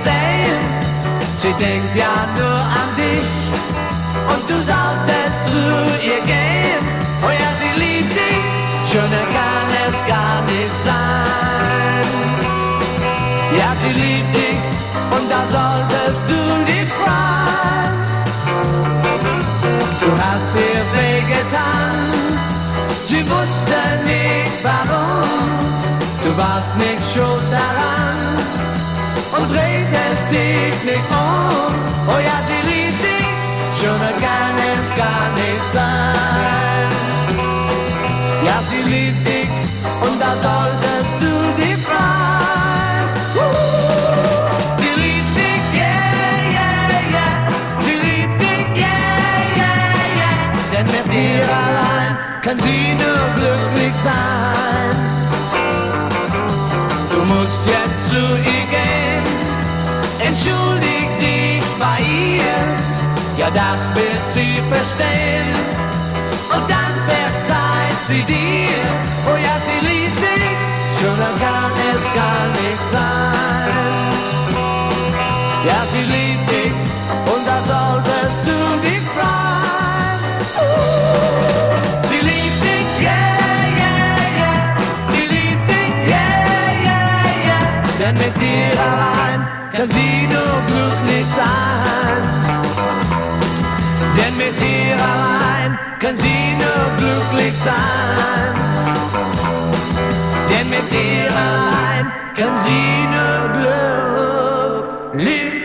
sehen. Sie denkt ja nur an dich und du solltest zu ihr gehen. Oh ja, sie liebt dich, schöner kann es gar nicht sein. Ja, sie liebt dich und da solltest du dich freuen. Du hast ihr wehgetan, sie wusste nicht warum. Du warst nicht schuld daran und drehtest dich nicht um. Oh ja, sie liebt dich, schöner kann es gar nicht sein. Ja, sie liebt dich und da solltest du dich freuen. Sie liebt dich, yeah, yeah, yeah. Sie liebt dich, yeah, yeah, yeah. Denn mit dir allein kann sie nur glücklich sein. Du musst jetzt zu ihr gehen, entschuldig dich bei ihr. Ja, das wird sie verstehen und dann verzeiht sie dir. Oh ja, sie liebt dich, schöner kann es gar nicht sein. Ja, sie liebt dich und da solltest du dich freuen. Sie liebt dich, yeah, yeah, yeah. Sie liebt dich, yeah, yeah, yeah. Denn mit dir allein kann sie nur glücklich sein. Denn mit dir allein kann sie nur glücklich sein. Denn mit dir allein kann sie nur glücklich sein.